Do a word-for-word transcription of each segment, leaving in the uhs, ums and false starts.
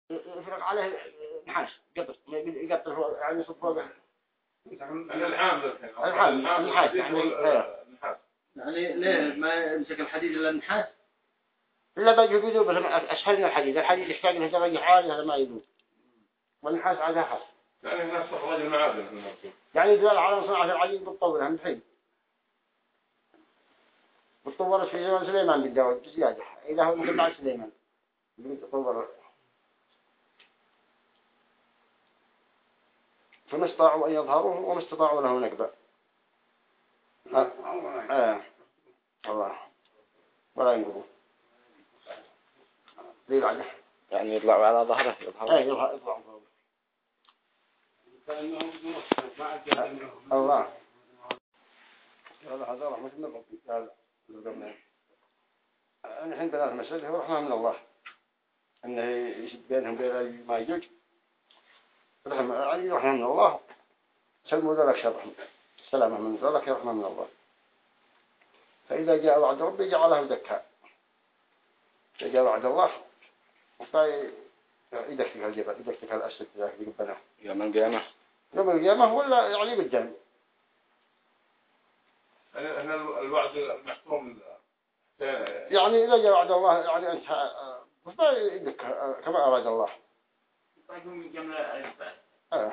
يفرق عليه نحاس قطر يقطر فوق يعني يصب فوقه الحام الحام النحاس يعني يعني ليه ما يمسك الحديد إلا النحاس؟ إلا بيجي يذوب أسهل من الحديد الحديد يحتاج له درجة عالية هذا ما يذوب والنحاس عادها خاص يعني الناس تخرج المعادن يعني يدل على صناعة العجين بالطور هم الحين بالطور في زمان سليمان بالدول زيادة إذا هو مثل بعد سليمان بالطور فما استطاعوا أن يظهروه وما استطاعوا له نقبة آه الله ولا ينقبوا ذي العجة يعني يطلعوا على ظهره يظهروا ايه يطلعوا يطلعوا الله هذا رحمة من ربي قال الحين ثلاث مسألة هو رحمة من الله أنه يشد بينهم بين ما يجوج رحمة علي رحمة من الله سلموا ذلك شر رحمة السلامة من ذلك رحمة من الله فإذا جاء وعد ربي جعله دكا إذا جاء وعد الله وطاي يدكك الجبل يدكك الأسد ذاك يقبله يوم القيامة يوم القيامة ولا يعني بالجنة هنا الوعد المحكوم يعني إذا جاء وعد الله يعني أنت ما يدك كما أراد الله يقول من جملة أجبال آه.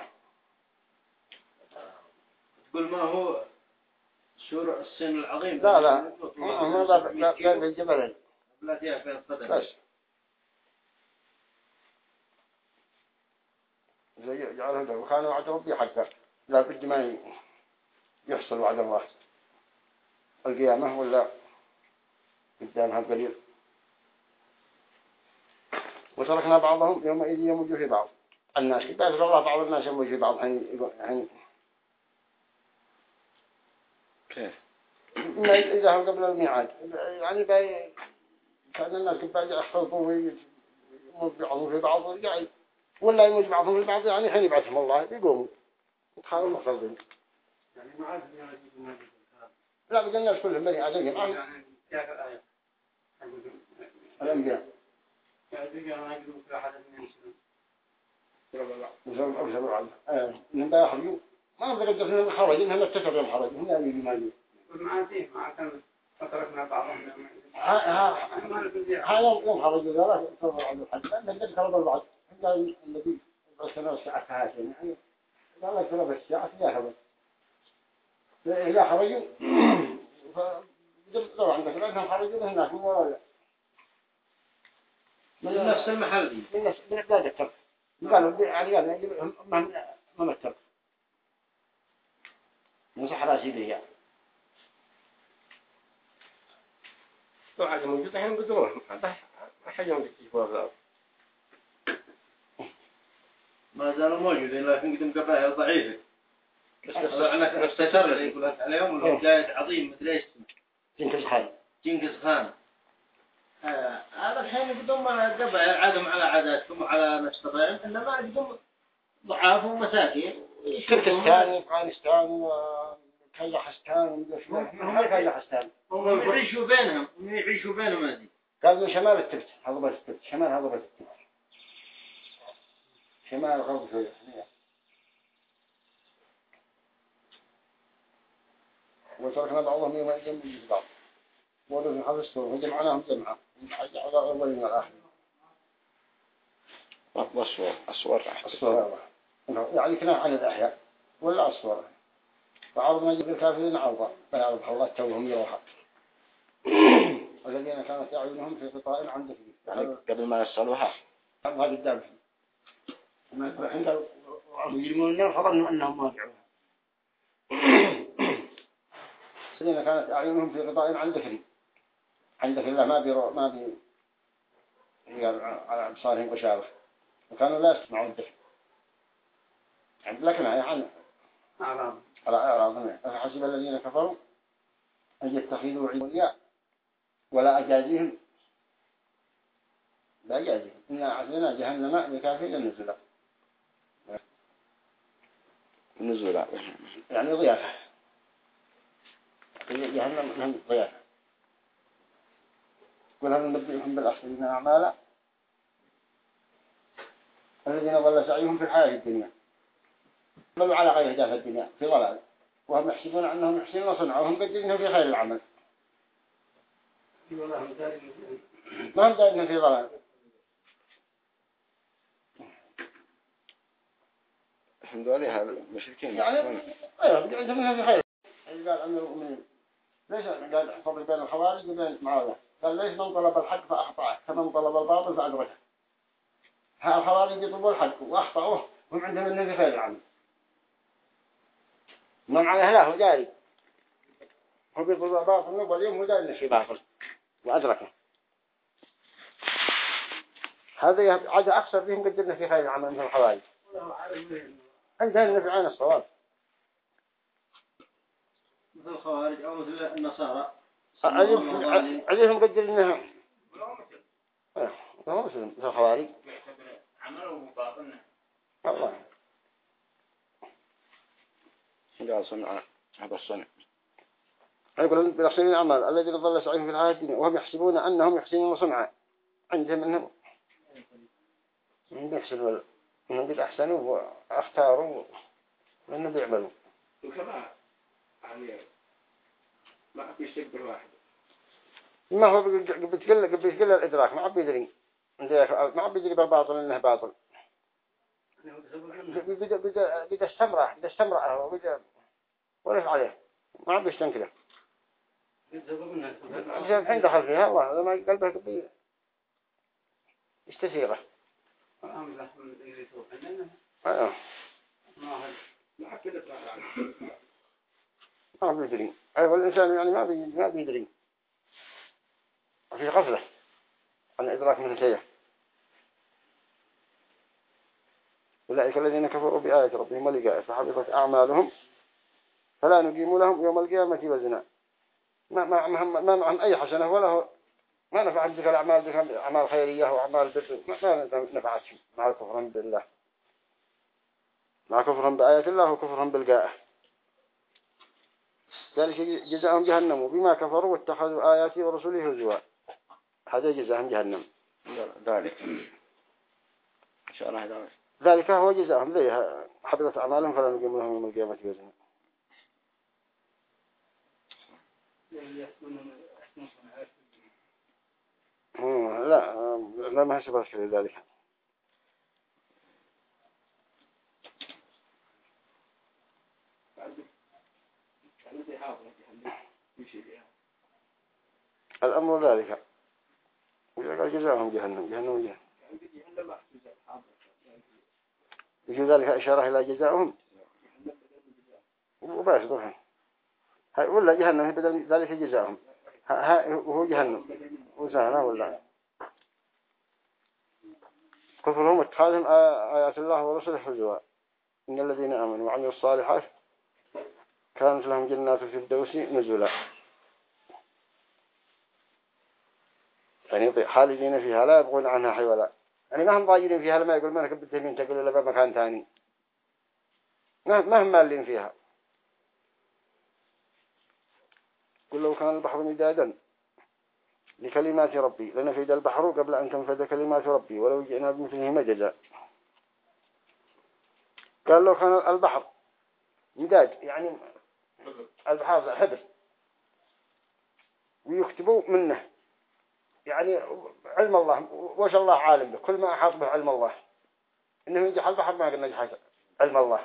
تقول ما هو سور السن العظيم لا لا ما لا لا لا بالجبلين لا فيها في القدر بس زي جعل هذا وكان وعد ربي حقا لا بد ما يحصل وعد الله القيامة ولا قدامها قليل وتركنا بعضهم يومئذ يموج في بعض الناس كده الله بعض الناس يموج في بعض يعني كيف ما إذا هو قبل الميعاد يعني باي كان الناس قبل يحفظوا ويموج بعضهم في بعض ورجع ولا يموج بعضهم في بعض يعني حين يبعثهم الله يقوموا وتخالوا المحفظين يعني ما عاد يعني لا بقى الناس كلهم بني آدم يعني كيف الآية الأنبياء يعني ما يقولوا في أحد من الله وزوج أو زوج عبد آه من بقى خرجوا ما بقدر إنهم خرجوا إنهم اتفقوا يوم خرجوا هم اللي ما يجوا ما فيه ما كان فتركنا بعضهم ها ها ها يوم يوم خرجوا ذولا صار عبد الحج لأن بدك خرجوا البعض إلا النبي السنة والساعة هاتين يعني لا ترى بالساعة لا هو إذا خرجوا فدلوا عندك لأنهم خرجوا هناك من وراء من نفس المحل دي من نفس من لا ذكر قالوا يعني قالوا ما ما متر مسح راسي لي تو حاجة موجودة هنا بدون هذا حاجة موجودة في هذا ما زالوا موجودين لكن قدم قبائل ضعيفة بس أنا نستشر يقول عليهم الولاية عظيم مثل إيش جنكز خان جنكز خان هذا الحين يقدم قبائل عادهم على عاداتهم وعلى نفس طبيعهم إنما يقدم ضعاف ومساكين تركستان وأفغانستان وكازاخستان هم كازاخستان هم يعيشوا بينهم هم يعيشوا بينهم هذه قالوا شمال التبت هضبة التبت شمال هضبة التبت شمال غرب سوريا وتركنا بعضهم يوم يجمع بعض ورد من خمس سنين وجمعناهم جمعة على أولين والآخرين أصور أصور أصور يعني كنا عن الأحياء ولا أصور فعرضنا جب الكافرين عرضا فيعرض الله توهم يروحا والذين كانت أعينهم في قطاع عن ذكر يعني قبل ما يصلوها هذا الدابة عند المجرمون فظنوا أنهم واقعون الذين كانت أعينهم في قطاع عن ذكر عن ذكر الله ما بيرو ما بي على أبصارهم غشاوة وكانوا لا يسمعون الذكر لكن عن أعلام على أعراضهم فحسب الذين كفروا أن يتخذوا علياء ولا أجازيهم لا أجازيهم إنا أعطينا جهنم لكافرين نزلا نزلا يعني ضيافة جهنم لهم ضيافة قل هل ننبئكم بالأخسرين أعمالا الذين ضل سعيهم في الحياة الدنيا بل على غير هداية الدنيا في ضلال وهم يحسبون أنهم يحسنون صنعا وهم قدرين في خير العمل ما هم دارين في ضلال. الحمد لله المشركين يعني ايوه عندهم منها في خير. قال أمير المؤمنين ليش قال احفظ بين الخوارج وبين معاوية قال ليش من طلب الحق فأخطأه كمن طلب الباطل فأدركه. ها الخوارج يطلبوا الحق وأخطأوه هم عندهم منه في خير العمل من على هلاه جاري هو بيطلب الباطل واليوم هو داري نشي باطل وأدركه. هذا عاد أكثر فيهم قدرنا في خير العمل من الخوارج عندها النبي عين الصواب مثل الخوارج أو مثل النصارى عليهم قدر إنها ما هو مسلم مثل الخوارج عملوا باطلنا الله قال صنع هذا الصنع. يقول بيحسنون الأعمال الذين ضل سعيهم في الحياة الدنيا وهم يحسبون أنهم يحسنون صنعا عندهم أنهم يحسنوا أنهم قد أحسنوا وأختاروا لأنهم بيعملوا وكما يعني ما بيستقبل واحد ما هو بتقل بتقل الإدراك ما عم بيدري ما عم بيدري بالباطل إنه باطل بيد بيد بيد استمرأ بيد استمرأ هو بيد ولف عليه ما عم بيستنكره الحين دخل فيها الله لما قلبه كبير استثيره أيوه ما بيدري أيوه الإنسان يعني ما بي ما بيدري في غفلة عن إدراك من شيء. أولئك الذين كفروا بآيات ربهم ولقائه فحبطت أعمالهم فلا نقيم لهم يوم القيامة وزنا ما ما معهم ما معهم أي حسنة ولا هو ما نفعهم ذلك الأعمال ذلك أعمال خيرية وأعمال بر ما نفعتهم مع كفرهم بالله مع كفرهم بآيات الله وكفرهم بالقائه. ذلك جزاهم جهنم بما كفروا واتخذوا آياتي ورسوله هزوا هذا جزاهم جهنم. ذلك إن شاء الله ذلك ذلك هو جزاهم ذي حبطت أعمالهم فلا نقيم لهم يوم القيامة وزنا. لا لا ما هشبه شيء ذلك. الأمر ذلك وقال جزاهم جهنم جهنم جهنم يجي ذلك إشارة إلى جزاؤهم وباش ضرهم هاي ولا جهنم بدل ذلك جزاؤهم ها هو جهنم وسهنا ولا كفرهم اتخاذهم آيات الله ورسله هزوا إن الذين آمنوا وعملوا الصالحات كانت لهم جنات الفردوس نزلا يعني خالدين فيها لا يبغون عنها حولا يعني ما هم ضايرين فيها لما يقول ما أنا كبدت من تقول إلا بمكان ثاني ما هم مالين فيها. قل لو كان البحر مدادا لكلمات ربي لنفد البحر قبل أن تنفد كلمات ربي ولو جئنا بمثله مجدا. قال لو كان البحر مداد يعني البحر حبر ويكتبوا منه يعني علم الله وش الله عالم به كل ما أحاط به علم الله إنه ينجح البحر ما قلنا نجح علم الله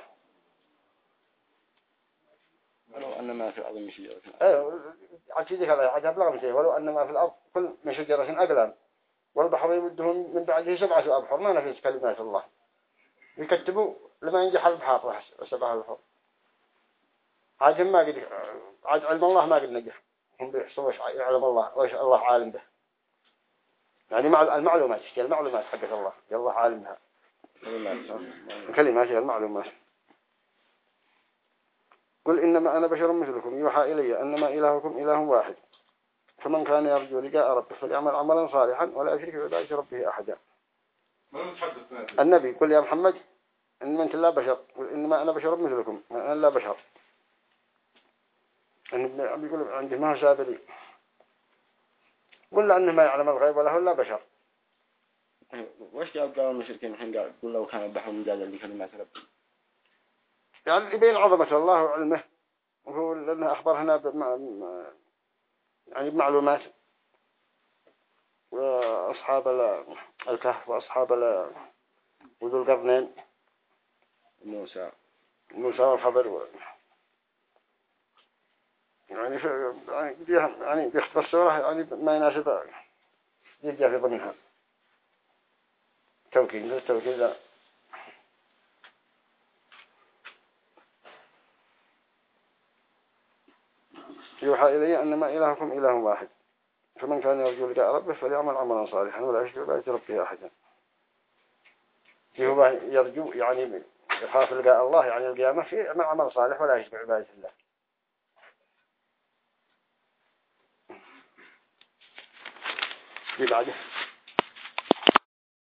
ولو أن ما في الأرض من شجرة أيوه عشيدك هذا عجب لغم شيء ولو أن ما في الأرض كل من شجرة أقلام والبحر يمدهم من بعده سبعة أبحر ما نفيس كلمات الله يكتبوا لما ينجح البحر وسبعة البحر عاد ما قد عاد علم الله ما قد نجح هم بيحصلوا يعلم الله وإيش الله عالم به يعني مع المعلومات هي المعلومات حقت الله الله عالم بها كلمات هي المعلومات. قل إنما أنا بشر مثلكم يوحى إلي أنما إلهكم إله واحد فمن كان يرجو لقاء ربه فليعمل عملا صالحا ولا يشرك بعبادة ربه أحدا. النبي قل يا محمد إن أنت لا بشر قل إنما أنا بشر مثلكم أنا لا بشر أن بيقول عندي ما هو سابري قل أنه ما يعلم الغيب ولا هو لا بشر وش جاب قالوا المشركين الحين قال قل لو كان البحر مجازا لكلمات ربي يعني يبين عظمة الله وعلمه وهو لأنه أخبر هنا بمع... يعني بمعلومات وأصحاب الكهف وأصحاب وذو القرنين موسى موسى والخضر و... يعني في يعني يعني بيختصر السورة يعني ما يناسب يجي في ضمنها توكيد التوكيد لا يوحى إلي أنما إلهكم إله واحد فمن كان يرجو لقاء ربه فليعمل عملا صالحا ولا يشرك بعبادة ربه أحدا. هو يرجو يعني يخاف لقاء الله يعني القيامة في عمل صالح ولا يشرك بعبادة الله. في بعده